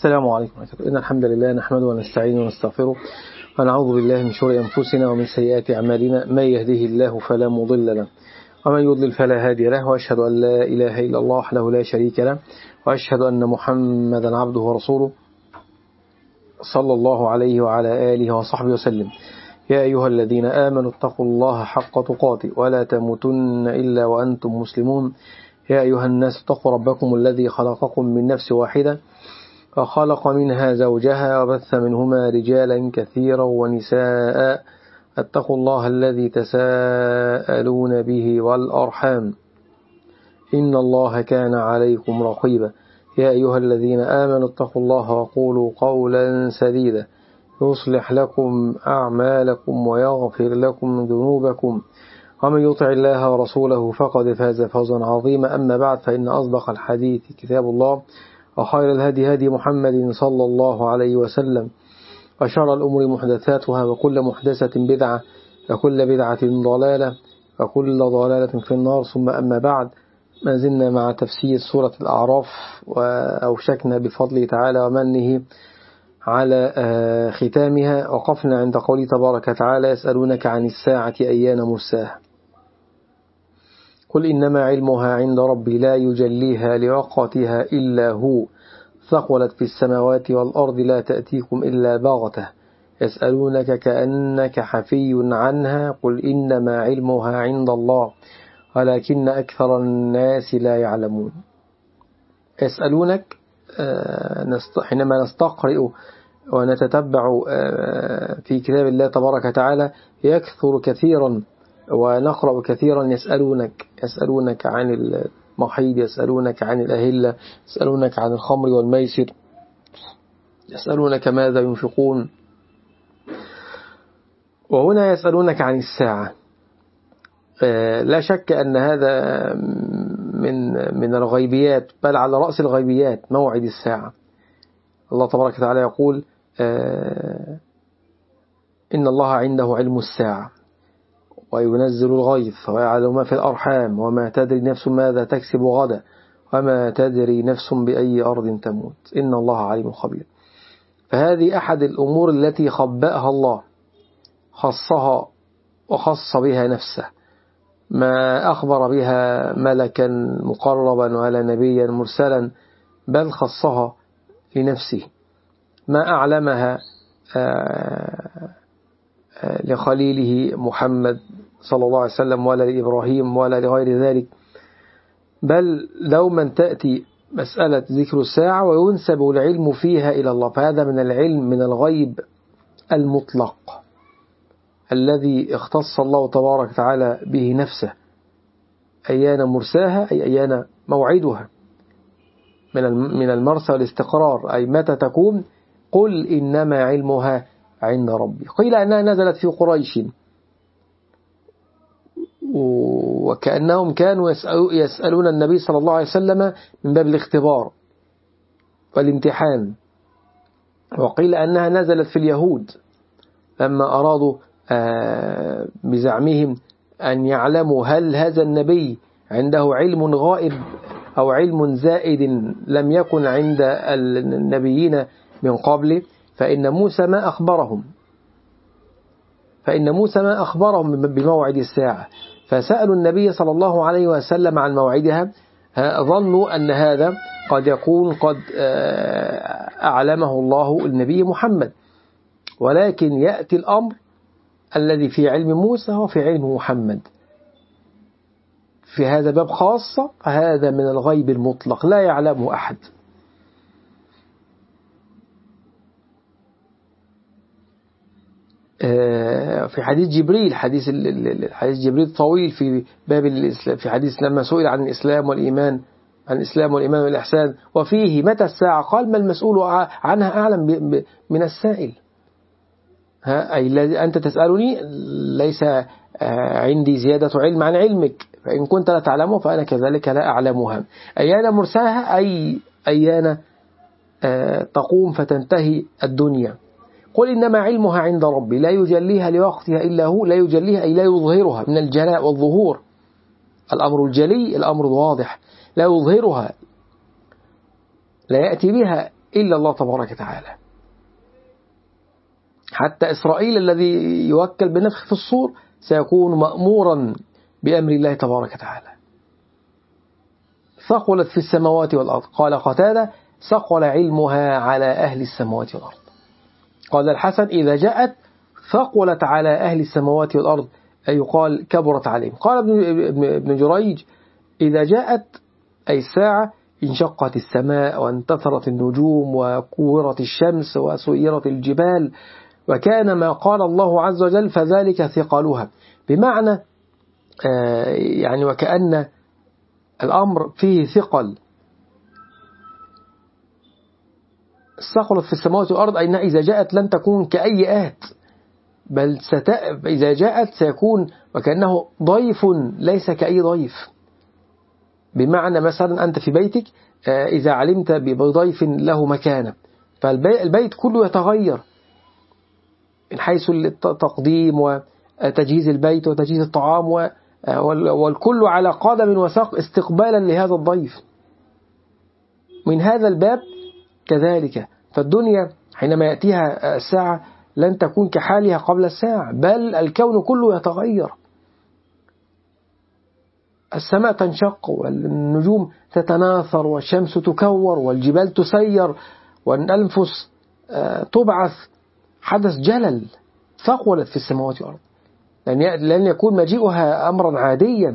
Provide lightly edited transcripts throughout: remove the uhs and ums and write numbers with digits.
السلام عليكم ورحمة الله. إن الحمد لله نحمده ونستعينه ونستغفره ونعوذ بالله من شرور أنفسنا ومن سيئات أعمالنا. من يهده الله فلا مضل له ومن يضلل فلا هادي له، وأشهد أن لا إله إلا الله وحده لا شريك له، وأشهد أن محمدا عبده ورسوله صلى الله عليه وعلى آله وصحبه وسلم. يا أيها الذين آمنوا اتقوا الله حق تقاته ولا تموتن إلا وأنتم مسلمون. يا أيها الناس اتقوا ربكم الذي خلقكم من نفس واحدة وخلق منها زوجها وبث منهما رجالا كثيرا ونساء. اتقوا الله الذي تساءلون به والأرحام إن الله كان عليكم رقيبا. يا أيها الذين آمنوا اتقوا الله وقولوا قولا سديدا يصلح لكم أعمالكم ويغفر لكم ذنوبكم، ومن يطع الله ورسوله فقد فاز فوزا عظيما. أما بعد، فإن أصدق الحديث كتاب الله، وخير الهدي هدي محمد صلى الله عليه وسلم، وشر الأمور محدثاتها، وكل محدثة بدعة، وكل بدعة ضلالة، وكل ضلالة في النار. ثم أما بعد، ما زلنا مع تفسير سورة الأعراف، وأوشكنا بفضله تعالى ومنه على ختامها. وقفنا عند قوله تبارك وتعالى: يسألونك عن الساعة أيان مرساها، قل إنما علمها عند ربي لا يجليها لوقتها إلا هو، ثقلت في السماوات والأرض لا تأتيكم إلا بغتة، يسألونك كأنك حفي عنها، قل إنما علمها عند الله ولكن أكثر الناس لا يعلمون. يسألونك حينما نستقرئ ونتتبع في كتاب الله تبارك وتعالى يكثر كثيرا ونقرأ كثيرا: يسألونك عن المحيض، يسألونك عن الأهلة، يسألونك عن الخمر والميسر، يسألونك ماذا ينفقون. وهنا يسألونك عن الساعة. لا شك أن هذا من الغيبيات، بل على رأس الغيبيات موعد الساعة. الله تبارك وتعالى يقول: إن الله عنده علم الساعة وينزل الغيث ويعلم ما في الأرحام وما تدري نفس ماذا تكسب غدا وما تدري نفس بأي أرض تموت إن الله عليم خبير. فهذه أحد الأمور التي خبأها الله، خصها وخص بها نفسه، ما أخبر بها ملكا مقربا ولا نبيا مرسلا، بل خصها لنفسه. ما أعلمها لخليله محمد صلى الله عليه وسلم ولا لإبراهيم ولا لغير ذلك، بل دوما تأتي مسألة ذكر الساعة وينسب العلم فيها إلى الله. فهذا من العلم، من الغيب المطلق الذي اختص الله تبارك وتعالى به نفسه. أيان مرساها أي أيان موعدها، من المرسى والاستقرار، أي متى تكون. قل إنما علمها عند ربي. قيل أنها نزلت في قريش، وكأنهم كانوا يسألون النبي صلى الله عليه وسلم من باب الاختبار والامتحان. وقيل أنها نزلت في اليهود لما أرادوا بزعمهم أن يعلموا هل هذا النبي عنده علم غائب أو علم زائد لم يكن عند النبيين من قبل. فإن موسى ما أخبرهم بموعد الساعة، فسألوا النبي صلى الله عليه وسلم عن موعدها. ظنوا أن هذا قد يكون قد أعلمه الله النبي محمد، ولكن يأتي الأمر الذي في علم موسى وفي علم محمد في هذا باب خاصة. فهذا من الغيب المطلق لا يعلمه أحد. في حديث جبريل، حديث جبريل طويل في باب الإسلام، في حديث لما سئل عن الإسلام والإيمان، والإحسان، وفيه متى الساعة؟ قال: ما المسؤول عنها أعلم من السائل. أي الذي أنت تسألني ليس عندي زيادة علم عن علمك، فإن كنت لا تعلمه فأنا كذلك لا أعلمها. أيان مرساها أي أيان تقوم فتنتهي الدنيا. قل إنما علمها عند ربي لا يجليها لوقتها إلا هو. لا يجليها أي لا يظهرها، من الجلاء والظهور، الأمر الجلي، الأمر الواضح. لا يظهرها، لا يأتي بها إلا الله تبارك وتعالى. حتى إسرائيل الذي يوكل بنفخ في الصور سيكون مأمورا بأمر الله تبارك وتعالى. ثقلت في السماوات والأرض. قال قتادة: ثقل علمها على أهل السماوات والأرض. قال الحسن: إذا جاءت ثقلت على أهل السماوات والأرض، أي يقال كبرت عليهم. قال ابن جريج: إذا جاءت أي الساعة انشقت السماء وانتثرت النجوم وكورت الشمس وسيرت الجبال وكان ما قال الله عز وجل فذلك ثقلها، بمعنى يعني وكأن الأمر فيه ثقل. ثقلت في السماوات والأرض أي إذا جاءت لن تكون كأي آت، بل إذا جاءت سيكون وكأنه ضيف ليس كأي ضيف. بمعنى مثلا أنت في بيتك إذا علمت بضيف له مكانة، فالبيت كله يتغير من حيث التقديم وتجهيز البيت وتجهيز الطعام والكل على قدم وساق استقبالا لهذا الضيف. من هذا الباب كذلك فالدنيا حينما يأتيها الساعة لن تكون كحالها قبل الساعة، بل الكون كله يتغير. السماء تنشق والنجوم تتناثر والشمس تكور والجبال تسير والأنفس تبعث. حدث جلل، ثقلت في السماوات والأرض، لن يكون مجيئها أمرا عاديا.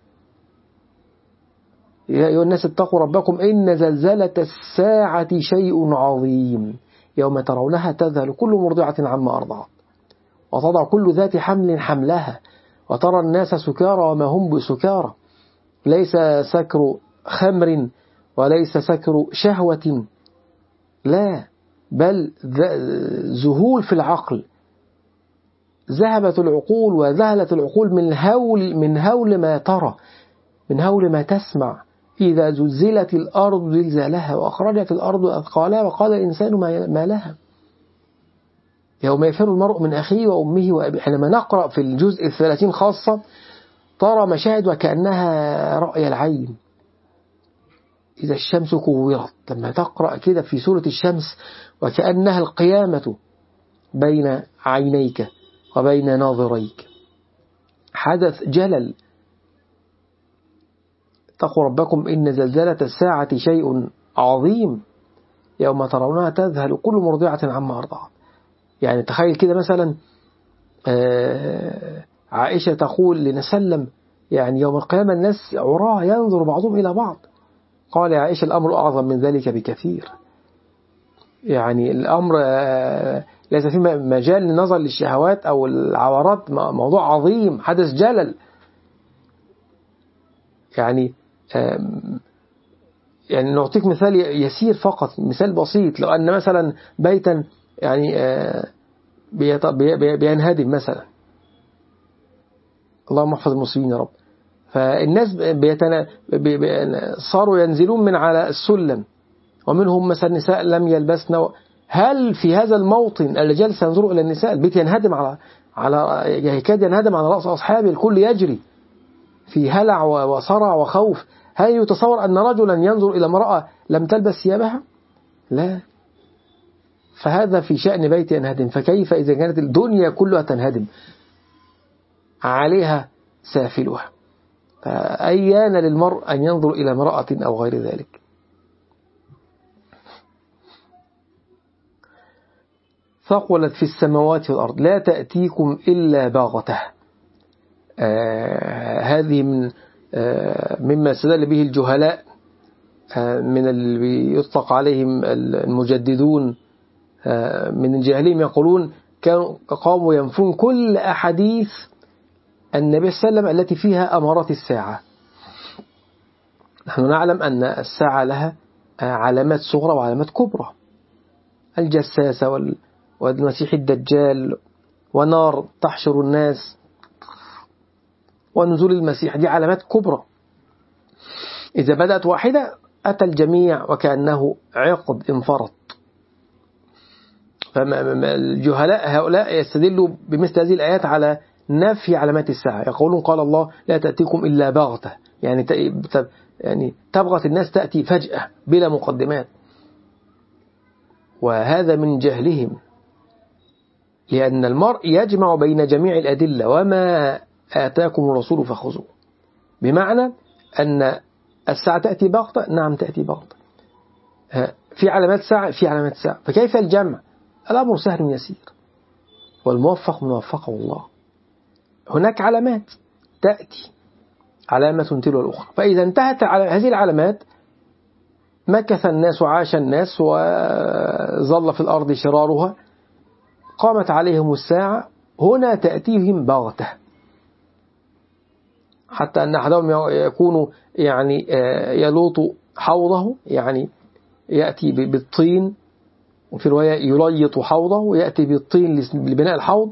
يا أيها الناس اتقوا ربكم إن زلزلة الساعة شيء عظيم يوم ترونها تذهل كل مرضعة عما أرضعت وتضع كل ذات حمل حملها وترى الناس سكارى وما هم بسكارى، ليس سكر خمر وليس سكر شهوة، لا، بل ذهول في العقل. ذهبت العقول وذهلت العقول من هول ما ترى، من هول ما تسمع. إذا زلزلت الأرض زلزالها وأخرجت الأرض أثقالها وقال الإنسان ما لها يوم يفر المرء من أخيه وأمه وأبيه. حينما نقرأ في الجزء 30 خاصة ترى مشاهد وكأنها رأي العين. إذا الشمس كورت، لما تقرأ كده في سورة الشمس وكأنها القيامة بين عينيك وبين ناظريك. حدث جلل. اتقوا ربكم إن زلزلة الساعة شيء عظيم يوم ترونها تذهل كل مرضعة عما أرضعت. يعني تخيل كده مثلا عائشة تقول لنسلم يعني يوم القيامة الناس عراة ينظر بعضهم إلى بعض. قال يا عائشة الأمر أعظم من ذلك بكثير. يعني الأمر ليس فيه مجال للنظر للشهوات أو العورات، موضوع عظيم، حدث جلل. يعني نعطيك مثال يسير فقط، مثال بسيط. لو أن مثلا بيتا يعني بينهدم مثلا، اللهم احفظ المسلمين يا رب، فالناس صاروا ينزلون من على السلم ومنهم مثلا نساء لم يلبسن. هل في هذا الموطن الرجال سينظروا إلى النساء؟ البيت ينهدم على يكاد ينهدم على رأس أصحابه، الكل يجري في هلع وصرع وخوف. هل يتصور أن رجلا ينظر إلى امرأة لم تلبس ثيابها؟ لا. فهذا في شأن بيت ينهدم، فكيف إذا كانت الدنيا كلها تنهدم عليها سافلها؟ فأيان للمرء أن ينظر إلى امرأة أو غير ذلك. ثقلت في السماوات والأرض لا تأتيكم إلا باغتة. هذه مما استدل به الجهلاء من اللي يطلق عليهم المجددون من جهلهم، يقولون قاموا ينفون كل أحاديث النبي صلى الله عليه وسلم التي فيها أمارات الساعة. نحن نعلم أن الساعة لها علامات صغرى وعلامات كبرى، الجساسة والمسيح الدجال ونار تحشر الناس ونزول المسيح، دي علامات كبرى. إذا بدأت واحدة أتى الجميع وكأنه عقد انفرط. فالجهلاء هؤلاء يستدلوا بمثل هذه الآيات على نفي علامات الساعة، يقولون قال الله لا تأتيكم إلا بغتة، يعني تبغت الناس تأتي فجأة بلا مقدمات. وهذا من جهلهم، لأن المرء يجمع بين جميع الأدلة، وما آتاكم الرسول فخذوه، بمعنى أن الساعة تأتي بغتة، نعم تأتي بغتة، في علامات ساعة، في علامات ساعة، فكيف الجمع؟ الأمر سهل يسير، والموفق من وفقه الله. هناك علامات تأتي علامة تلو الأخرى، فإذا انتهت هذه العلامات مكث الناس وعاش الناس وظل في الأرض شرارها، قامت عليهم الساعة، هنا تأتيهم بغتة، حتى أن أحدهم يكون يعني يلوط حوضه، يعني يأتي بالطين، وفي رواية يليط حوضه ويأتي بالطين لبناء الحوض،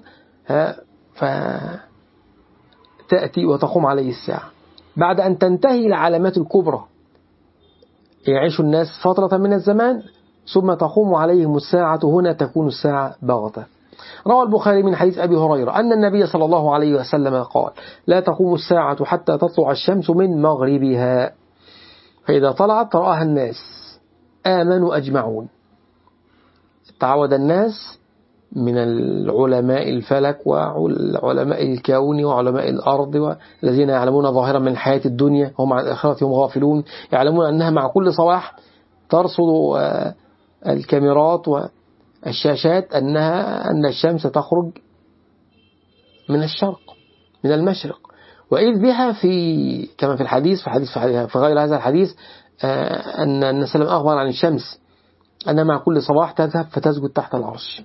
فتأتي وتقوم عليه الساعة بعد أن تنتهي العلامات الكبرى، يعيش الناس فترة من الزمان ثم تقوم عليهم الساعة، هنا تكون الساعة بغتة. روى البخاري من حديث أبي هريرة أن النبي صلى الله عليه وسلم قال: لا تقوم الساعة حتى تطلع الشمس من مغربها، فإذا طلعت رآها الناس آمنوا أجمعون. تعود الناس من العلماء الفلك وعلماء الكون وعلماء الأرض، والذين يعلمون ظاهرا من الحياة الدنيا هم عن الآخرة هم غافلون، يعلمون أنها مع كل صباح ترصد الكاميرات والشاشات أن الشمس تخرج من الشرق من المشرق، وإذ بها كما في الحديث في غير هذا الحديث أن النبي صلى الله عليه وسلم أخبر عن الشمس أنها مع كل صباح تذهب فتسجد تحت العرش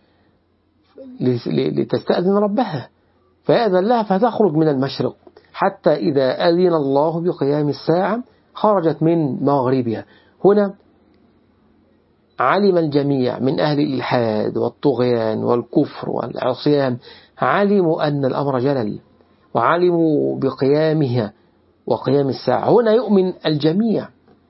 لتستأذن ربها، فيأذن لها فتخرج من المشرق، حتى إذا أذن الله بقيام الساعة خرجت من مغربها. هنا علم الجميع من أهل الإلحاد والطغيان والكفر والعصيان، علموا أن الأمر جلل، وعلموا بقيامها وقيام الساعة. هنا يؤمن الجميع،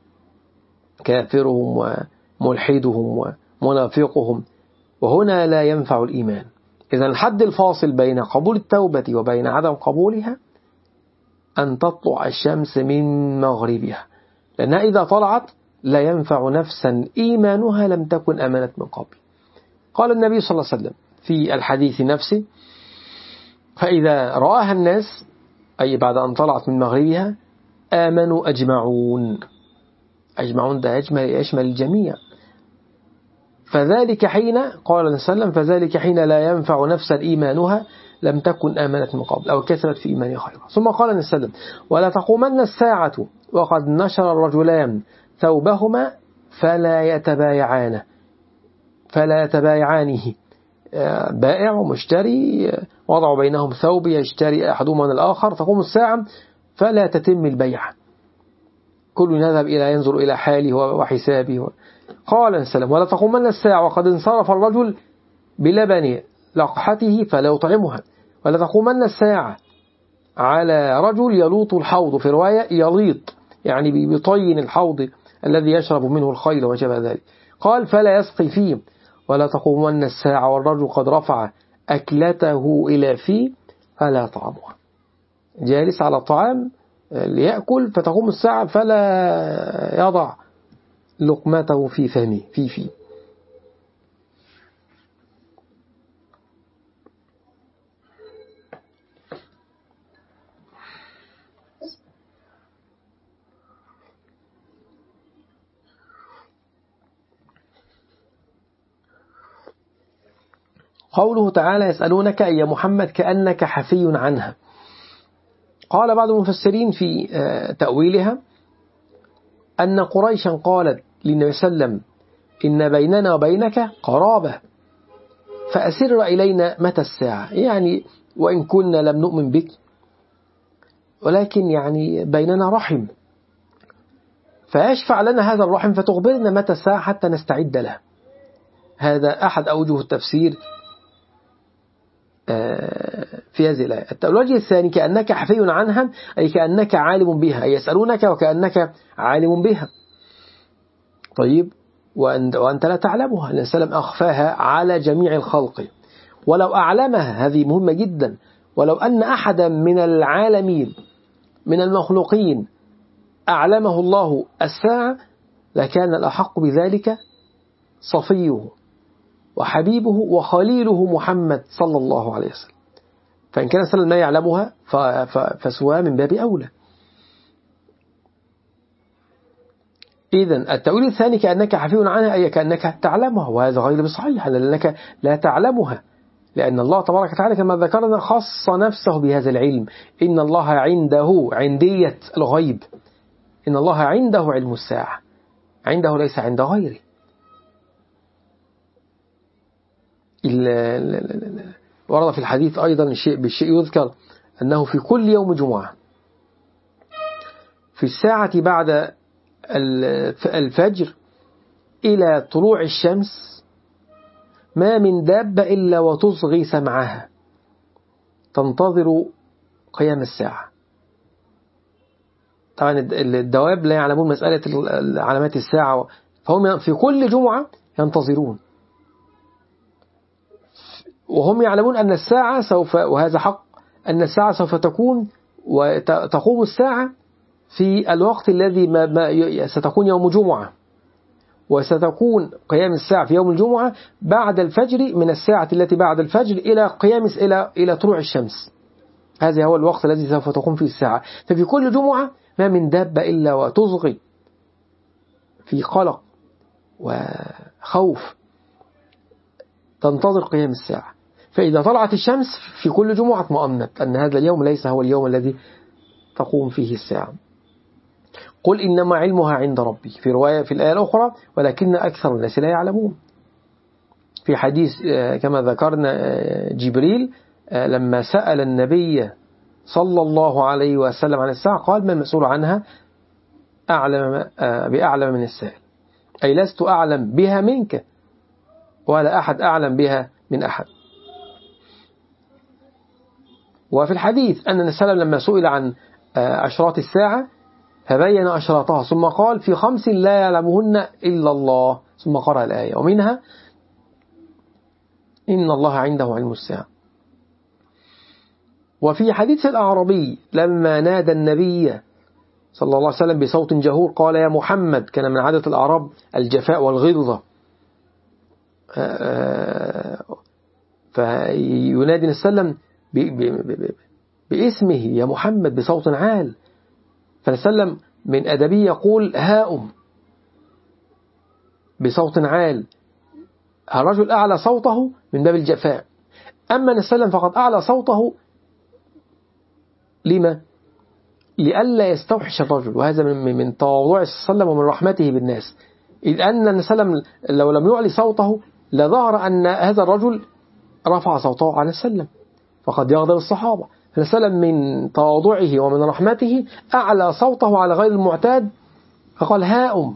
كافرهم وملحدهم ومنافقهم، وهنا لا ينفع الإيمان. إذا الحد الفاصل بين قبول التوبة وبين عدم قبولها أن تطلع الشمس من مغربها، لأنها إذا طلعت لا ينفع نفسا إيمانها لم تكن آمنت من قبل. قال النبي صلى الله عليه وسلم في الحديث نفسه: فإذا رآها الناس، أي بعد أن طلعت من مغربها، آمنوا أجمعون. أجمعون ده يشمل الجميع. فذلك حين قال النبي صلى الله عليه وسلم: فذلك حين لا ينفع نفسا إيمانها لم تكن آمنت من قبل أو كثرت في إيمانها خيرا. ثم قال النبي صلى الله عليه وسلم: ولا تقومن الساعة وقد نشر الرجلان ثوبهما فلا يتبايعانه، بائع ومشتري وضعوا بينهم ثوب يشتري أحدهما من الآخر، تقوم الساعة فلا تتم البيعة، كل يذهب ينظر إلى حاله وحسابه. قال السلام: ولا تقومن الساعة وقد انصرف الرجل بلبن لقحته فلا يطعمها، ولا تقومن الساعة على رجل يلوط الحوض، في رواية يليط يعني بيطين الحوض الذي يشرب منه الخيل وشبه ذلك، قال فلا يسقي فيه، ولا تقومن الساعة والرجل قد رفع أكلته إلى فيه فلا طعمها، جالس على الطعام ليأكل، فتقوم الساعة فلا يضع لقمته في فمه فيه. قوله تعالى: يسألونك أي محمد كأنك حفي عنها. قال بعض المفسرين في تأويلها أن قريشا قالت للنبي صلى الله عليه وسلم: إن بيننا وبينك قرابة فأسر إلينا متى الساعة، يعني وإن كنا لم نؤمن بك ولكن يعني بيننا رحم، فيشفع لنا هذا الرحم فتخبرنا متى الساعة حتى نستعد لها. هذا أحد أوجه التفسير في هذه الآية. الوجه الثاني: كأنك حفي عنها، أي كأنك عالم بها، أي يسألونك وكأنك عالم بها. طيب، وأنت لا تعلمها، لأن السلام أخفاها على جميع الخلق، ولو أعلمها، هذه مهمة جدا، ولو أن أحدا من العالمين من المخلوقين أعلمه الله الساعة لكان الأحق بذلك صفيه وحبيبه وخليله محمد صلى الله عليه وسلم. فإن كان صلى الله عليه وسلم لا يعلمها فسواها من باب أولى. إذن التأويل الثاني كأنك حفي عنها أي كأنك تعلمها، وهذا غير بصحيح لأنك لا تعلمها، لأن الله تبارك وتعالى كما ذكرنا خص نفسه بهذا العلم. إن الله عنده عندية الغيب، إن الله عنده علم الساعة، عنده ليس عند غيره. ورد في الحديث أيضا بالشيء يذكر أنه في كل يوم جمعة في الساعة بعد الفجر إلى طلوع الشمس ما من دابة إلا وتصغي سمعها تنتظر قيام الساعة. طبعا الدواب لا يعلمون مسألة علامات الساعة، فهم في كل جمعة ينتظرون، وهم يعلمون أن الساعة سوف، وهذا حق، أن الساعة سوف تكون وتقوم الساعة في الوقت الذي ستكون يوم جمعة، وستكون قيام الساعة في يوم الجمعة بعد الفجر، من الساعة التي بعد الفجر إلى طلوع الشمس. هذا هو الوقت الذي سوف تقوم فيه الساعة. ففي كل جمعة ما من دابة إلا وتصغي في قلق وخوف تنتظر قيام الساعة. فإذا طلعت الشمس في كل جمعة اطمأنت أن هذا اليوم ليس هو اليوم الذي تقوم فيه الساعة. قل إنما علمها عند ربي، في رواية في الآية الأخرى ولكن أكثر الناس لا يعلمون. في حديث كما ذكرنا جبريل لما سأل النبي صلى الله عليه وسلم عن الساعة قال ما المسؤول عنها بأعلم من السائل، أي لست أعلم بها منك ولا أحد أعلم بها من أحد. وفي الحديث أن النبي صلى الله عليه وسلم لما سئل عن أشراط الساعة فبين أشراطها ثم قال في 5 لا يعلمهن إلا الله، ثم قرأ الآية ومنها إن الله عنده علم الساعة. وفي حديث الأعرابي لما نادى النبي صلى الله عليه وسلم بصوت جهور قال يا محمد، كان من عادة الأعراب الجفاء والغلظة، فينادي النبي صلى الله عليه وسلم باسمه يا محمد بصوت عال، فالنبي صلى الله عليه وسلم من أدبه يقول هاؤم بصوت عال. الرجل أعلى صوته من باب الجفاء، أما النبي صلى الله عليه وسلم فقد أعلى صوته لما؟ لئلا يستوحش الرجل، وهذا من تواضع صلى الله عليه وسلم ومن رحمته بالناس، إذ أن النبي صلى الله عليه وسلم لو لم يعلي صوته لظهر أن هذا الرجل رفع صوته على السلم فقد يغضب الصحابة. فالنبي صلى الله عليه وسلم من تواضعه ومن رحمته أعلى صوته على غير المعتاد فقال هاؤم،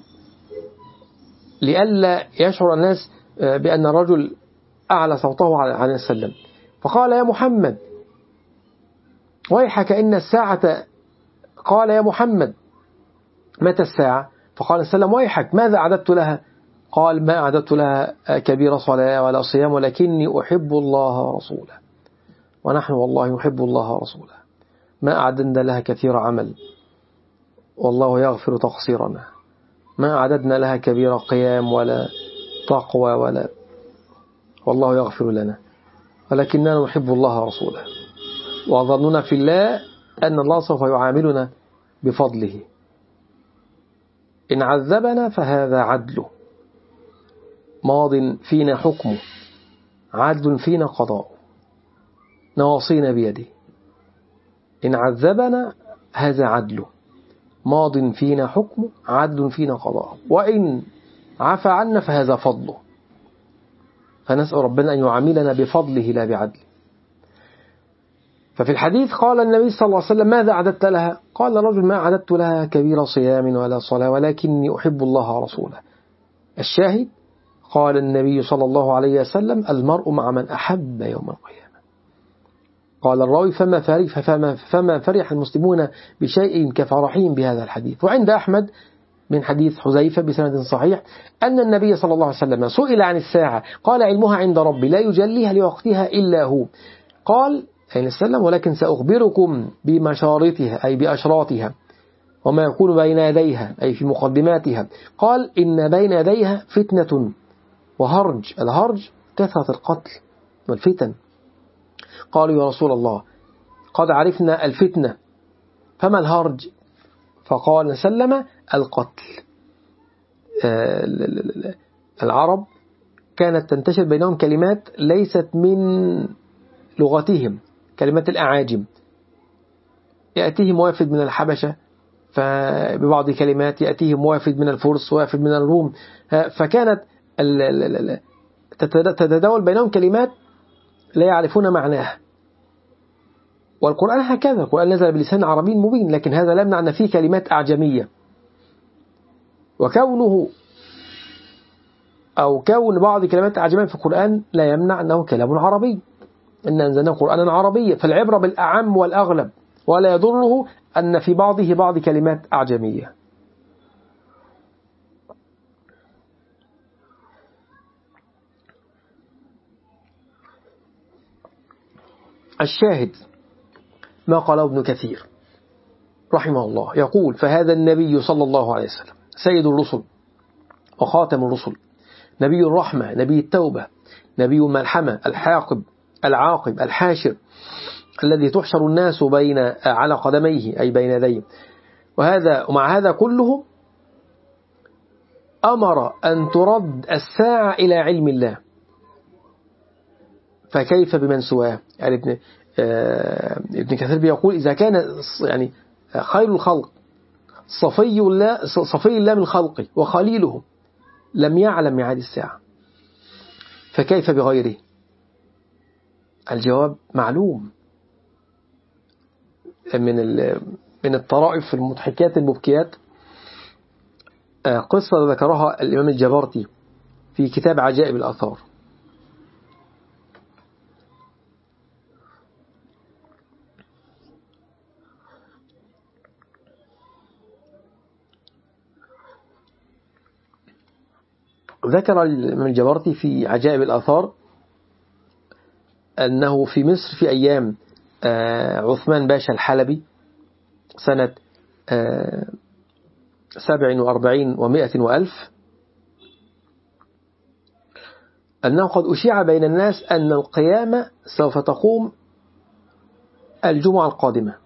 لئلا يشعر الناس بأن الرجل أعلى صوته على السلم. فقال يا محمد ويحك إن الساعة، قال يا محمد متى الساعة؟ فقال السلام ويحك ماذا أعددت لها؟ قال ما أعددت لها كبير صلاة ولا صيام ولكني أحب الله ورسوله، ونحن والله نحب الله ورسوله، ما أعددنا لها كثير عمل والله يغفر تقصيرنا، ما أعددنا لها كبير قيام ولا تقوى والله يغفر لنا، ولكننا نحب الله ورسوله، وظننا في الله أن الله سوف يعاملنا بفضله، إن عذبنا فهذا عدله، ماض فينا حكمه، عدل فينا قضاء، نواصينا بيده، إن عذبنا هذا عدله، ماض فينا حكمه، عدل فينا قضاء، وإن عفى عنا فهذا فضله، فنسأل ربنا أن يعاملنا بفضله لا بعدله. ففي الحديث قال النبي صلى الله عليه وسلم ماذا أعددت لها؟ قال الرجل ما أعددت لها كبير صيام ولا صلاة ولكني أحب الله ورسوله. الشاهد قال النبي صلى الله عليه وسلم المرء مع من أحب يوم القيامة. قال الراوي فما فرح المسلمون بشيء كفرحهم بهذا الحديث. وعند أحمد من حديث حذيفة بسند صحيح أن النبي صلى الله عليه وسلم سئل عن الساعة قال علمها عند ربي لا يجليها لوقتها إلا هو. قال عليه السلام ولكن سأخبركم بمشارطها أي بأشراطها وما يكون بين يديها أي في مقدماتها. قال إن بين يديها فتنة وهرج. الهرج كثرة القتل والفتن. قالوا يا رسول الله قد عرفنا الفتنة فما الهرج؟ فقال سلم القتل. العرب كانت تنتشر بينهم كلمات ليست من لغتهم، كلمات الأعاجم، يأتيهم وافد من الحبشة فببعض كلمات، يأتيهم وافد من الفرس، وافد من الروم، فكانت تتداول بينهم كلمات لا يعرفون معناها. والقرآن هكذا، القرآن نزل بلسان عربي مبين، لكن هذا لا يمنع أن فيه كلمات أعجمية، وكونه أو كون بعض كلمات أعجمية في القرآن لا يمنع أنه كلام عربي، إن أنزلناه قرآنا عربيا، فالعبرة بالأعم والأغلب، ولا يضره أن في بعضه بعض كلمات أعجمية. الشاهد ما قاله ابن كثير رحمه الله، يقول فهذا النبي صلى الله عليه وسلم سيد الرسل وخاتم الرسل، نبي الرحمة، نبي التوبة، نبي الملحمة، الحاقب العاقب الحاشر، الذي تحشر الناس بين على قدميه أي بين يديه. ومع هذا كله أمر أن ترد الساعة إلى علم الله، فكيف بمن سواه؟ يعني ابن كثير بيقول إذا كان يعني خير الخلق صفي الله من خلقه وخليله لم يعلم ميعاد الساعة، فكيف بغيره؟ الجواب معلوم. من الطرائف المضحكات المبكيات قصة ذكرها الإمام الجبرتي في كتاب عجائب الآثار. ذكر الإمام الجبرتي في عجائب الآثار أنه في مصر في أيام عثمان باشا الحلبي سنة 47 و100 وألف، أنه قد أشيع بين الناس أن القيامة سوف تقوم الجمعة القادمة.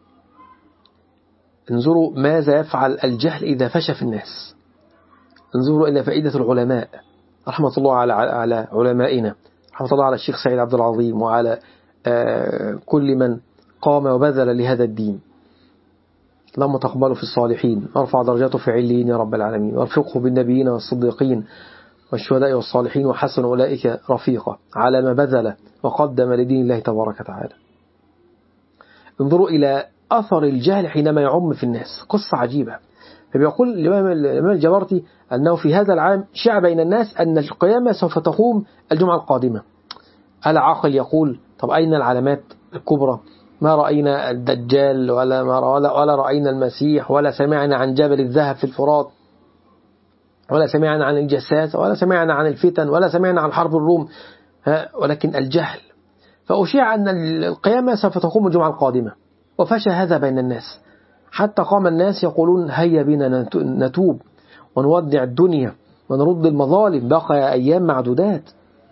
انظروا ماذا يفعل الجهل إذا فشى في الناس. انظروا إلى فائدة العلماء، رحمة الله على علمائنا، رحمة الله على الشيخ سعيد عبد العظيم وعلى كل من قام وبذل لهذا الدين. اللهم تقبله في الصالحين، وارفع درجاته في عليين يا رب العالمين، وارفقه بالنبيين والصديقين والشهداء والصالحين وحسن أولئك رفيقا على ما بذل وقدم لدين الله تبارك وتعالى. انظروا إلى أثر الجهل حينما يعم في الناس، قصة عجيبة. فبيقول الإمام الجبرتي أنه في هذا العام شاع بين الناس أن القيامة سوف تقوم الجمعة القادمة. العاقل يقول طب أين العلامات الكبرى؟ ما رأينا الدجال ولا رأينا المسيح، ولا سمعنا عن جبل الذهب في الفرات، ولا سمعنا عن الجساس، ولا سمعنا عن الفتن، ولا سمعنا عن حرب الروم، ولكن الجهل. فأشيع أن القيامة سوف تقوم الجمعة القادمة، وفشى هذا بين الناس حتى قام الناس يقولون هيا بنا نتوب ونودع الدنيا ونرد المظالم، بقى أيام معدودات،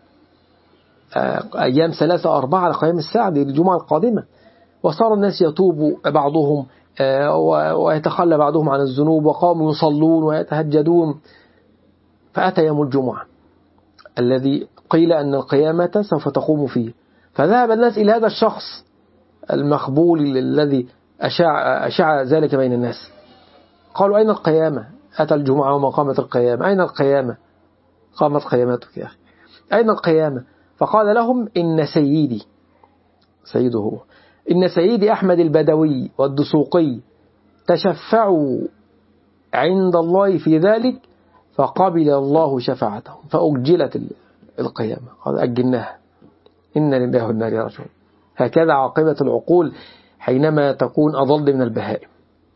أيام 3-4 لقيام الساعة الجمعة القادمة. وصار الناس يتوب بعضهم ويتخلى بعضهم عن الذنوب، وقاموا يصلون ويتهجدون. فأتى يوم الجمعة الذي قيل أن القيامة سوف تقوم فيه، فذهب الناس إلى هذا الشخص المخبول الذي أشاع ذلك بين الناس. قالوا أين القيامة؟ أتى الجمعة وما قامت القيامة. أين القيامة؟ قامت قيامتك يا أخي، أين القيامة؟ فقال لهم إن سيدي، سيده هو، إن سيدي أحمد البدوي والدسوقي تشفعوا عند الله في ذلك فقبل الله شفاعتهم فأجلت القيامة. قال أجلناها، إن لله وإنا إليه راجعون. هكذا عاقبة العقول حينما تكون أضل من البهائم.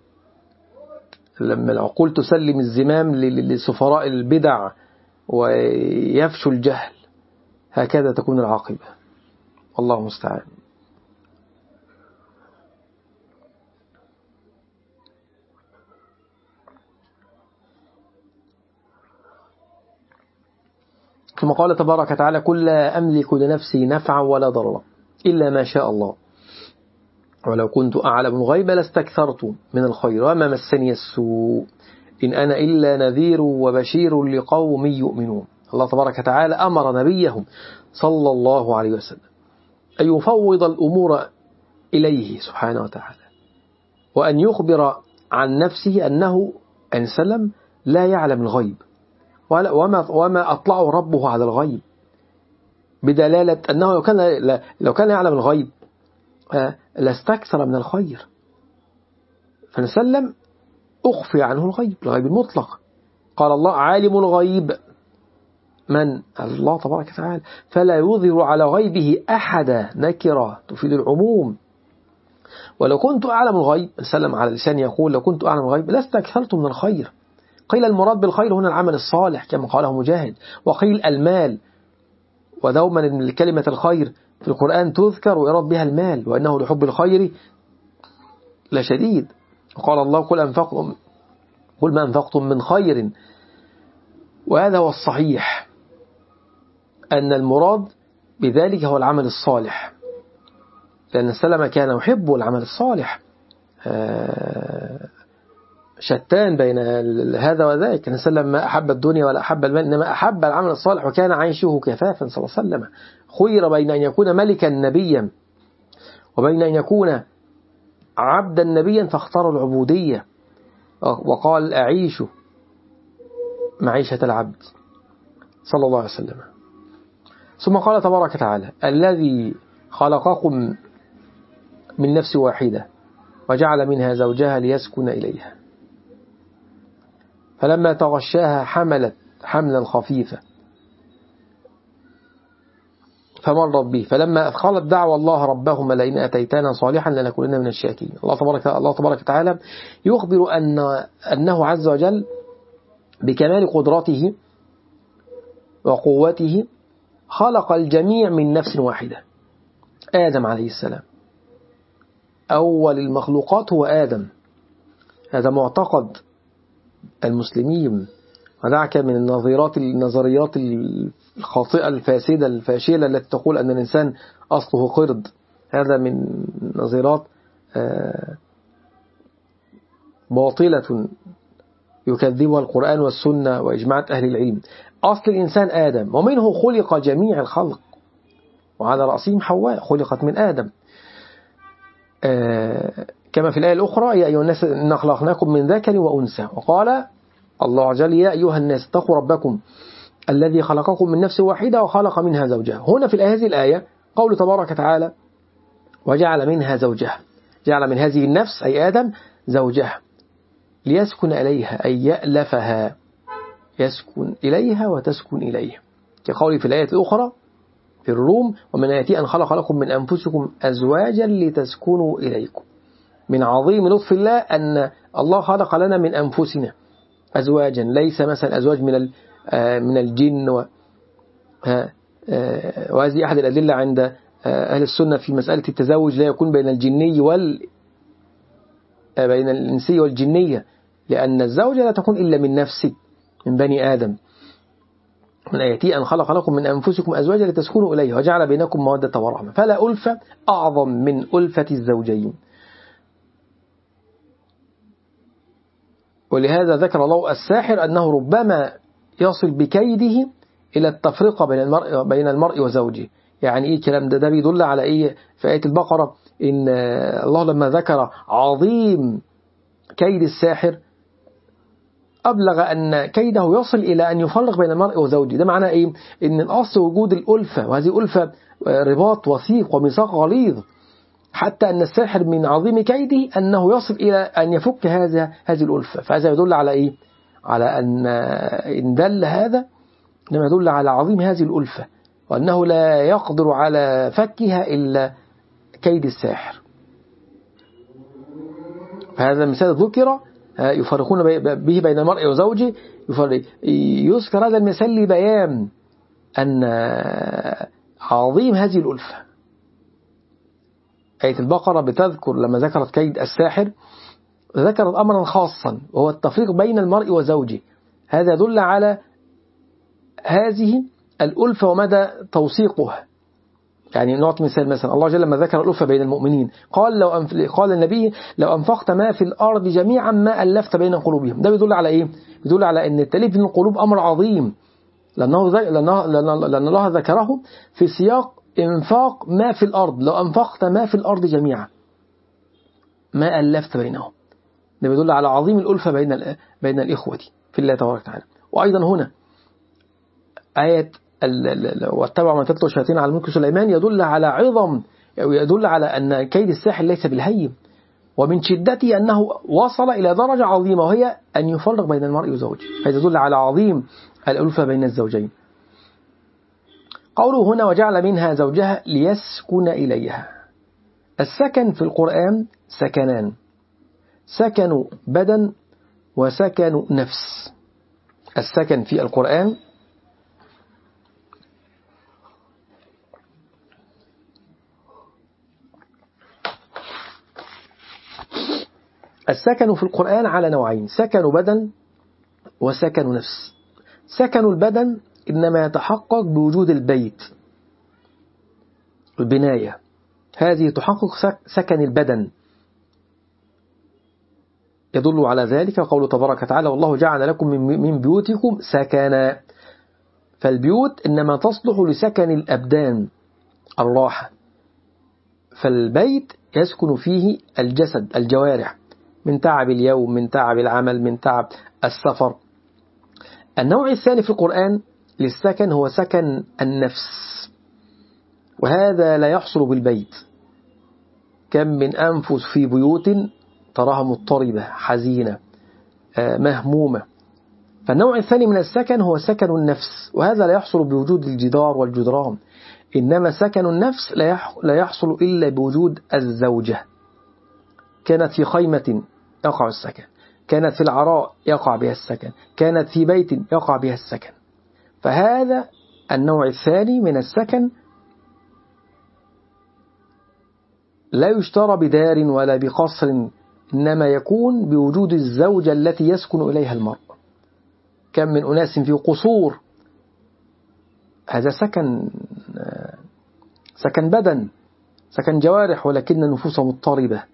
لما العقول تسلم الزمام لسفراء البدع ويفشو الجهل، هكذا تكون العاقبة، والله المستعان. ثم قال تبارك وتعالى قل لا أملك لنفسي نفعا ولا ضررا إلا ما شاء الله ولو كنت أعلم الغيب لاستكثرت من الخير وما مسني السوء إن أنا إلا نذير وبشير لقوم يؤمنون. الله تبارك وتعالى أمر نبيه صلى الله عليه وسلم أن يفوض الأمور إليه سبحانه وتعالى وأن يخبر عن نفسه أنه أن سلم لا يعلم الغيب وما أطلعه ربه على الغيب، بدلالة أنه لو كان يعلم الغيب لاستكثر من الخير، فنسلم أخفي عنه الغيب المطلق. قال الله عالم الغيب من الله تبارك وتعالى فلا يظهر على غيبه أحدا، نكرة تفيد العموم. ولو كنت أعلم الغيب سلم على لسان يقول لو كنت أعلم الغيب لاستكثرت من الخير. قيل المراد بالخير هنا العمل الصالح كما قاله مجاهد، وقيل المال، ودوما كلمة الخير في القرآن تذكر ويراد بها المال وأنه لحب الخير لشديد. وقال الله قل ما أنفقتم من خير، وهذا هو الصحيح أن المراد بذلك هو العمل الصالح، لأن السلام كان يحب العمل الصالح. شتان بين هذا وذاك، أن السلام ما أحب الدنيا ولا أحب المال، إنما أحب العمل الصالح وكان عيشه كفافا صلى الله عليه وسلم. خير بين أن يكون ملكا نبيا وبين أن يكون عبدا نبيا فاختار العبودية، وقال أعيش معيشة العبد صلى الله عليه وسلم. ثم قال تبارك وتعالى الذي خلقكم من نفس واحدة وجعل منها زوجها ليسكن إليها فلما تغشاها حملت حملا خفيفا فمرت به فلما أثقلت دعوى الله ربهما لئن أتيتنا صالحا لنكونن من الشاكرين. الله تبارك وتعالى يخبر أنه عز وجل بكمال قدرته وقوته خلق الجميع من نفس واحدة، آدم عليه السلام أول المخلوقات هو آدم. هذا معتقد المسلمين، ودعك من النظريات الخاطئة الفاسدة الفاشلة التي تقول أن الإنسان أصله قرد. هذا من نظريات باطلة يكذبها القرآن والسنة وإجماعات أهل العلم. أصل الإنسان آدم ومنه خلق جميع الخلق، وعلى رأسهم حواء خلقت من آدم، كما في الآية الأخرى يا أيها الناس إنا خلقناكم من ذكر وأنثى. وقال الله عز وجل يا أيها الناس اتقوا ربكم الذي خلقكم من نفس واحدة وخلق منها زوجها. هنا في هذه الآية قول تبارك وتعالى وجعل منها زوجها، جعل من هذه النفس أي آدم زوجها ليسكن إليها أي يألفها، يسكن إليها وتسكن إليه، كقول في الآية الأخرى في الروم ومن آياته أن خلق لكم من أنفسكم أزواجا لتسكنوا إليكم. من عظيم لطف الله أن الله خلق لنا من أنفسنا أزواجا، ليس مثلا أزواج من الجن وهذه أحد الأدلة عند أهل السنة في مسألة التزوج، لا يكون بين الجني بين الإنسية والجنية، لأن الزوجة لا تكون إلا من نفسه من بني آدم. من آياته أن خلق لكم من أنفسكم أزواجا لتسكنوا إليه وجعل بينكم مودة ورحمة، فلا ألفة أعظم من ألفة الزوجين. ولهذا ذكر الله الساحر أنه ربما يصل بكيده إلى التفرقة بين المرء وزوجه. يعني إيه الكلام ده بيدل على إيه؟ في آية البقرة إن الله لما ذكر عظيم كيد الساحر أبلغ أن كيده يصل إلى أن يفرق بين المرء وزوجه. ده معناه إيه؟ إن الأصل وجود الألفة، وهذه ألفة رباط وثيق وميثاق غليظ، حتى أن الساحر من عظيم كيده أنه يصل إلى أن يفك هذه الألفة. فهذا يدل على إيه؟ على أن إن دل هذا إنما يدل على عظيم هذه الألفة، وأنه لا يقدر على فكها إلا كيد الساحر. فهذا المثال ذكر يفرقون به بين المرء وزوجه، يذكر هذا المثال لبيان أن عظيم هذه الألفة. آية البقرة بتذكر لما ذكرت كيد الساحر ذكرت أمرا خاصا وهو التفريق بين المرء وزوجه. هذا يدل على هذه الألفة ومدى توثيقها. يعني نعطي مثلا الله جل لما ذكر الألفة بين المؤمنين قال النبي لو أنفقت ما في الأرض جميعا ما ألفت بين قلوبهم. ده بيدل على إيه؟ بيدل على أن التأليف بين القلوب أمر عظيم، لأن الله ذكره في سياق إنفاق ما في الأرض. لو أنفقت ما في الأرض جميعا ما ألفت بينهم. ده بيدل على عظيم الألفة بين الإخوة في الله تبارك وتعالى. وأيضا هنا آية واتبعوا من تتلو الشياطين على ملك سليمان يدل على عظم، يدل على أن كيد الساحر ليس بالهين، ومن شدته أنه وصل إلى درجة عظيمة وهي أن يفرق بين المرء وزوجه. هذا يدل على عظيم الألفة بين الزوجين. قوله هنا وجعل منها زوجها ليسكن إليها. السكن في القرآن سكنان: سكن بدن وسكن نفس. السكن في القرآن على نوعين: سكن بدن وسكن نفس. سكن البدن إنما يتحقق بوجود البيت، البناية، هذه تحقق سكن البدن. يدل على ذلك قوله تبارك وتعالى والله جعل لكم من بيوتكم سكنا. فالبيوت إنما تصلح لسكن الأبدان، الراحة. فالبيت يسكن فيه الجسد، الجوارح، من تعب اليوم، من تعب العمل، من تعب السفر. النوع الثاني في القرآن للسكن هو سكن النفس، وهذا لا يحصل بالبيت. كم من أنفس في بيوت تراها مضطربة حزينة مهمومة. فالنوع الثاني من السكن هو سكن النفس، وهذا لا يحصل بوجود الجدار والجدران، إنما سكن النفس لا يحصل إلا بوجود الزوجة. كانت في خيمة يقع السكن، كانت في العراء يقع بها السكن، كانت في بيت يقع بها السكن. فهذا النوع الثاني من السكن لا يشترى بدار ولا بقصر، إنما يكون بوجود الزوجة التي يسكن إليها المرء. كم من أناس في قصور، هذا سكن بدن، سكن جوارح، ولكن النفوس مضطربة،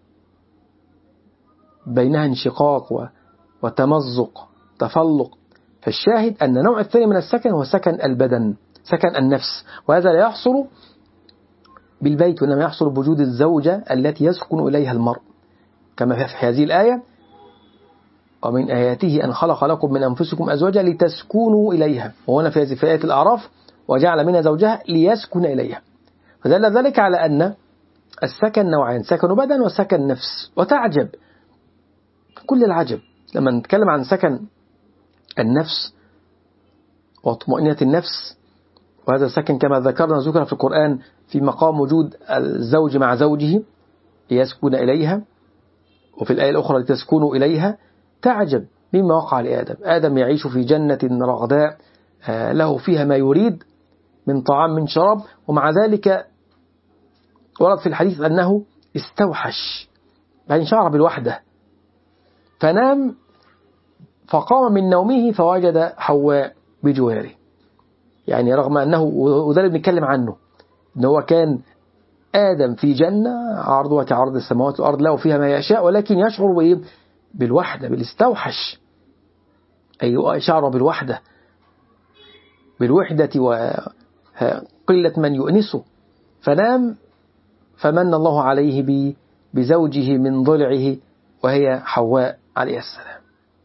بينها انشقاق وتمزق تفلق. فالشاهد أن النوع الثاني من السكن هو سكن البدن، سكن النفس، وهذا لا يحصل بالبيت، وإنما يحصل بوجود الزوجة التي يسكن إليها المرء، كما في هذه الآية ومن آياته أن خلق لكم من أنفسكم أزواجا لتسكنوا إليها. وهنا في آية الأعراف وجعل منها زوجها ليسكن إليها. فدل ذلك على أن السكن نوعين: سكن بدن وسكن نفس. وتعجب كل العجب لما نتكلم عن سكن النفس وطمأنينة النفس، وهذا السكن كما ذكر في القرآن في مقام وجود الزوج مع زوجه ليسكن إليها، وفي الآية الأخرى لتسكنوا إليها. تعجب مما وقع لآدم. آدم يعيش في جنة رغداء له فيها ما يريد من طعام من شراب، ومع ذلك ورد في الحديث أنه استوحش، يعني شعر بالوحدة، فنام فقام من نومه فوجد حواء بجواره. يعني رغم أنه، وده اللي بنتكلم عنه، أنه كان آدم في جنة عرضها كعرض السماوات والأرض له فيها ما يشاء، ولكن يشعر بإيه؟ بالوحدة، بالاستوحش، أي شعر بالوحدة، بالوحدة وقلة من يؤنسه. فنام فمن الله عليه بزوجه من ضلعه وهي حواء عليه السلام.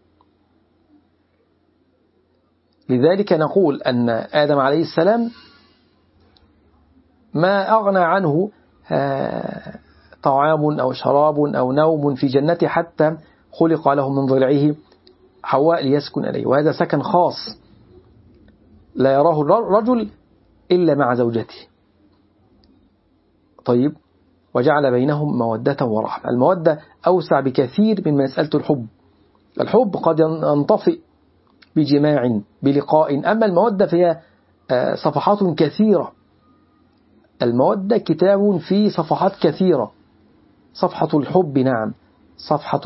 لذلك نقول أن آدم عليه السلام ما أغنى عنه طعام أو شراب أو نوم في جنته حتى خلق له من ضلعه حواء ليسكن إليه، وهذا سكن خاص لا يراه الرجل إلا مع زوجته. طيب، وجعل بينهم مودة ورحمة. المودة أوسع بكثير من مسألة الحب. الحب قد ينطفئ بجماع بلقاء، أما المودة فيها صفحات كثيرة. المودة كتاب فيه صفحات كثيرة: صفحة الحب، نعم، صفحة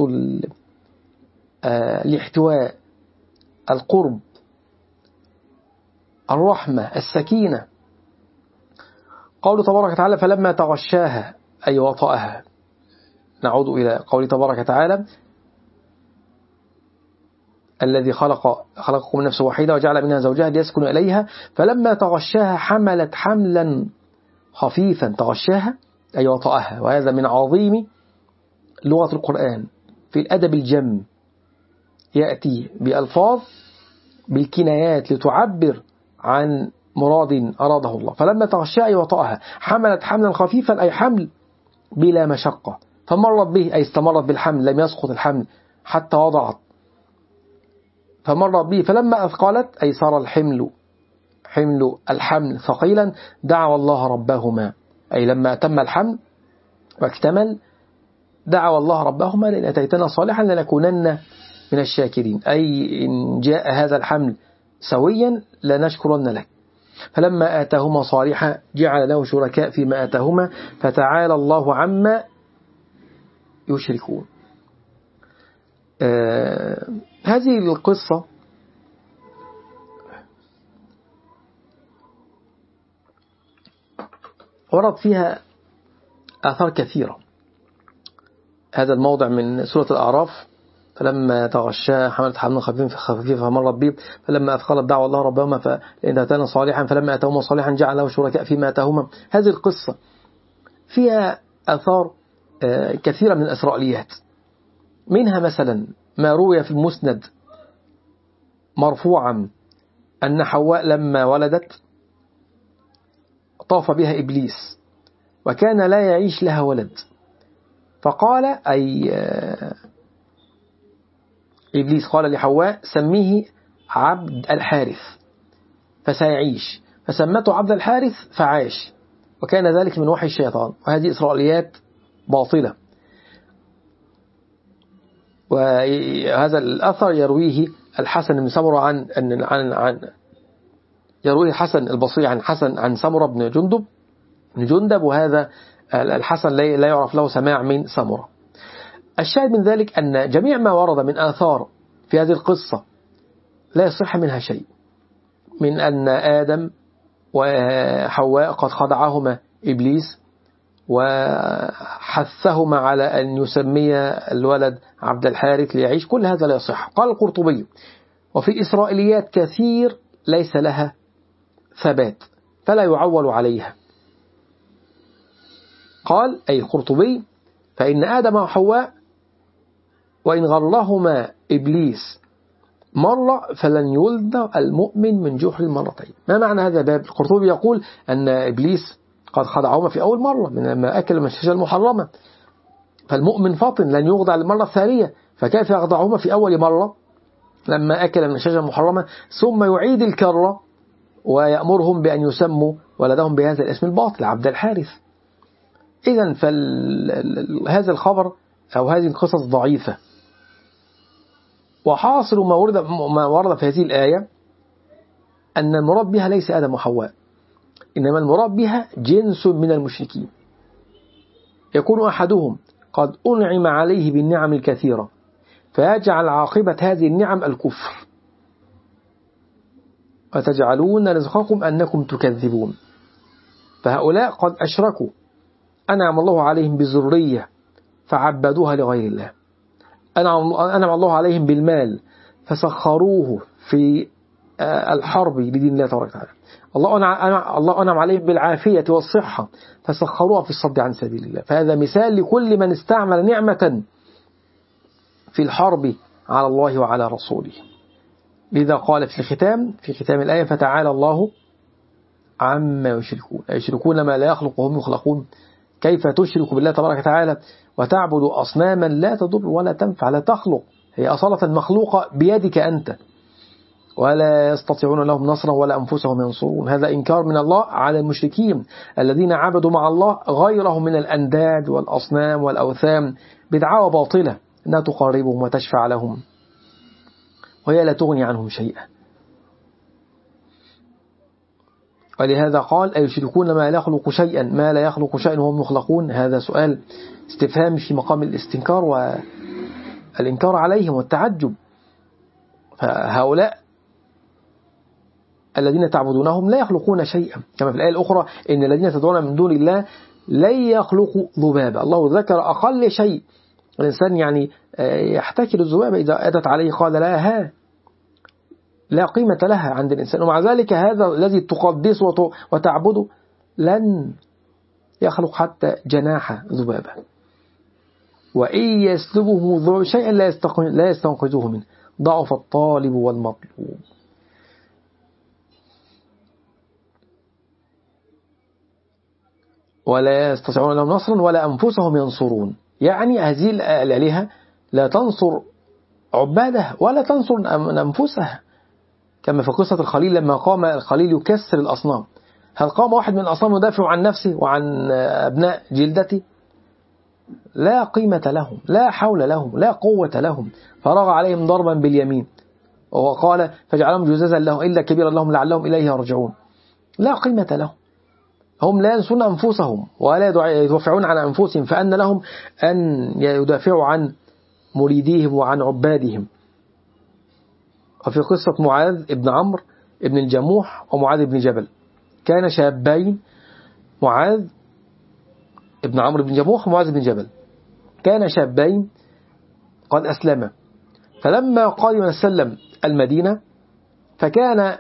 الاحتواء، القرب، الرحمة، السكينة. قوله تبارك وتعالى فلما تغشاها أي وطأها. نعود إلى قوله تبارك وتعالى الذي خلقكم من نفس واحدة وجعل منها زوجها ليسكن إليها فلما تغشاها حملت حملا خفيفا. تغشاها أي وطأها، وهذا من عظيم لغة القرآن. في الأدب الجم يأتي بألفاظ بالكنايات لتعبر عن مراد أراده الله. فلما تغشاها أي وطأها حملت حملا خفيفا أي حمل بلا مشقة، فمرت به أي استمرت بالحمل، لم يسقط الحمل حتى وضعت، فمرت به. فلما أثقلت أي صار حمل الحمل ثقيلا دعوا الله ربهما، أي لما أتم الحمل واكتمل دعوا الله ربهما لئن أتيتنا صالحا لنكونن من الشاكرين، أي إن جاء هذا الحمل سويا لنشكرن لك. فلما آتاهما صالحا جعل له شركاء فيما آتاهما فتعالى الله عما يشركون. هذه القصة ورد فيها آثار كثيرة. هذا الموضع من سورة الأعراف فلما تغشاها حملت حملا خفيفا فمرت به فلما أثقلت دعوا الله ربهما فإن أتانا صالحا فلما أتاهما صالحا جعل له شركاء فيما أتاهما. هذه القصة فيها آثار كثيرة من الإسرائيليات، منها مثلا ما روي في المسند مرفوعا أن حواء لما ولدت طاف بها إبليس وكان لا يعيش لها ولد، فقال أي إبليس قال لحواء سميه عبد الحارث فسيعيش، فسمته عبد الحارث فعاش، وكان ذلك من وحي الشيطان. وهذه إسرائيليات باطلة. وهذا الأثر يرويه الحسن بن سمرة عن يرويه الحسن البصري عن سمرة بن جندب، وهذا الحسن لا يعرف له سماع من سمرة. الشاهد من ذلك أن جميع ما ورد من آثار في هذه القصة لا يصح منها شيء، من أن آدم وحواء قد خدعهما إبليس وحثهما على أن يسمي الولد عبد الحارث ليعيش، كل هذا لا يصح. قال القرطبي وفي الإسرائيليات كثير ليس لها ثبات فلا يعول عليها. قال أي القرطبي فإن آدم وحواء وإن غرهما إبليس مرة فلن يولد المؤمن من جحر مرتين. ما معنى هذا الباب؟ القرطبي يقول أن إبليس قد خدعهما في أول مرة من ما أكل من الشجرة المحرمة، فالمؤمن فاطن لن يخدع المرة الثانية، فكيف يخدعهما في أول مرة لما أكل من الشجرة المحرمة ثم يعيد الكرة ويأمرهم بأن يسموا ولدهم بهذا الاسم الباطل عبد الحارث. إذن هذا الخبر أو هذه القصص ضعيفة. وحاصل ما ورد في هذه الآية أن المراد بها ليس آدم وحواء، إنما المراد بها جنس من المشركين، يكون أحدهم قد أنعم عليه بالنعم الكثيرة فيجعل عاقبة هذه النعم الكفر، وتجعلون رزقكم أنكم تكذبون. فهؤلاء قد أشركوا، أنعم الله عليهم بالذرية فعبدوها لغير الله، أنعم الله عليهم بالمال فسخروه في الحرب لدين الله تبارك وتعالى، الله أنعم عليهم بالعافية والصحة فسخروها في الصد عن سبيل الله. فهذا مثال لكل من استعمل نعمة في الحرب على الله وعلى رسوله. لذا قال في ختام الآية فتعالى الله عما يشركون ما لا يخلق وهم يخلقون. كيف تشرك بالله تبارك وتعالى وتعبد أصناما لا تضر ولا تنفع لا تخلق، هي أصالة مخلوقة بيدك أنت، ولا يستطيعون لهم نصرا ولا أنفسهم ينصرون. هذا إنكار من الله على المشركين الذين عبدوا مع الله غيرهم من الأنداد والأصنام والأوثان بدعاوى باطلة أنها تقربهم وتشفع لهم وهي لا تغني عنهم شيئا. ولهذا قال أيشركون ما لا يخلق شيئا وهم يخلقون. هذا سؤال استفهام في مقام الاستنكار والإنكار عليهم والتعجب. فهؤلاء الذين تعبدونهم لا يخلقون شيئا، كما في الآية الأخرى إن الذين تدعون من دون الله لن يخلقوا ذبابا. الله ذكر أقل شيء الإنسان يعني يحتكر الذبابة إذا أتت عليه قال لا قيمة لها عند الإنسان، ومع ذلك هذا الذي تقدسه وتعبده لن يخلق حتى جناح ذبابة. وإن يسلبه شيئا لا يستنقذوه منه، ضعف الطالب والمطلوب. ولا يستطيعون لهم نصرا ولا أنفسهم ينصرون، يعني هذه الآلهة لا تنصر عباده ولا تنصر أنفسها، كما في قصة الخليل لما قام الخليل يكسر الأصنام، هل قام واحد من الأصنام يدافع عن نفسه وعن أبناء جلدته؟ لا قيمة لهم، لا حول لهم، لا قوة لهم، فرغ عليهم ضربا باليمين وقال فجعلهم جزازا لهم إلا كبيرا لهم لعلهم إليه يرجعون. لا قيمة لهم، هم لا ينسون أنفسهم ولا يدافعون عن أنفسهم، فأن لهم أن يدافعوا عن مريديهم وعن عبادهم. وفي قصة معاذ ابن عمرو ابن الجموح ومعاذ بن جبل، كان شابين، معاذ ابن عمرو بن الجموح ومعاذ بن جبل، كان شابين قد أسلما، فلما قدم السلم المدينة فكان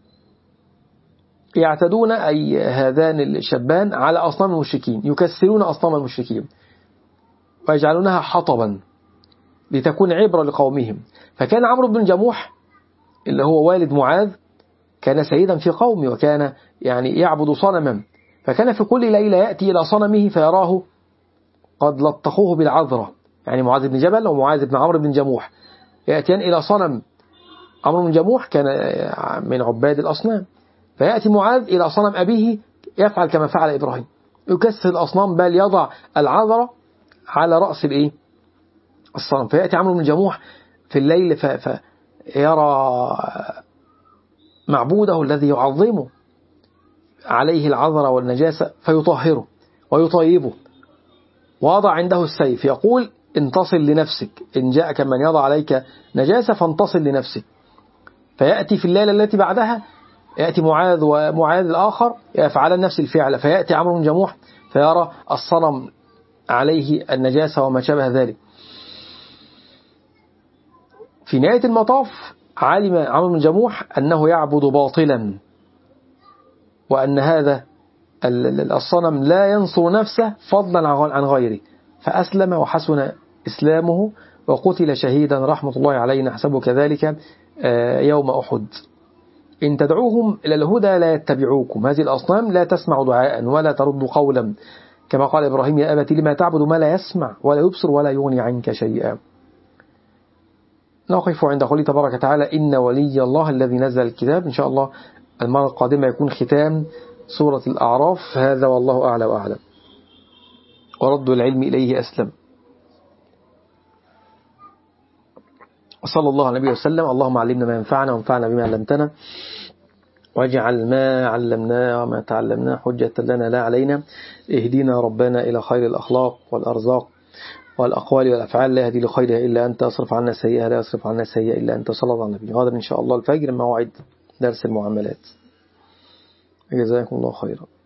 يعتدون أي هذان الشابان على أصنام المشركين، يكسرون أصنام المشركين ويجعلونها حطبا لتكون عبرة لقومهم. فكان عمرو بن الجموح اللي هو والد معاذ كان سيدا في قومه، وكان يعني يعبد صنما، فكان في كل ليلة يأتي إلى صنمه فيراه قد لطخوه بالعذرة، يعني معاذ بن جبل ومعاذ بن عمرو بن جموح يأتيان إلى صنم. عمرو بن جموح كان من عباد الأصنام، فيأتي معاذ إلى صنم أبيه يفعل كما فعل إبراهيم، يكسر الأصنام بل يضع العذرة على رأس الصنم. فيأتي عمرو بن جموح في الليل فيرى معبوده الذي يعظمه عليه العذرة والنجاسة فيطهره ويطيبه، ووضع عنده السيف يقول انتصل لنفسك، إن جاءك من يضع عليك نجاسة فانتصل لنفسك. فيأتي في الليلة التي بعدها يأتي معاذ ومعاذ الآخر يفعلان نفس الفعل، فيأتي عمرو بن جموح فيرى الصنم عليه النجاسة وما شابه ذلك. في نهاية المطاف علم عمرو بن جموح أنه يعبد باطلا، وأن هذا الصنم لا ينصر نفسه فضلا عن غيره، فأسلم وحسن إسلامه وقتل شهيدا رحمة الله عليه، نحسبه كذلك يوم أحد. إن تدعوهم إلى الهدى لا يتبعوكم، هذه الأصنام لا تسمع دعاء ولا ترد قولا، كما قال إبراهيم يا أبت لما تعبد ما لا يسمع ولا يبصر ولا يغني عنك شيئا. نقف عند قوله تبارك وتعالى إن ولي الله الذي نزل الكتاب. إن شاء الله المرة القادمة يكون ختام سورة الأعراف. هذا والله أعلى وأعلم، ورد العلم إليه أسلم. وصلى الله على النبي وسلم. اللهم علمنا ما ينفعنا وانفعنا بما علمتنا، واجعل ما علمنا وما تعلمنا حجة لنا لا علينا. اهدنا ربنا إلى خير الأخلاق والأرزاق والأقوال والأفعال، لا يهدي لخيرها إلا أنت، أصرف عنا سيئها لا يصرف عنا سيئها إلا أنت. صلى الله على النبي. غدا إن شاء الله الفجر موعد درس المعاملات. جزاكم الله خيرا.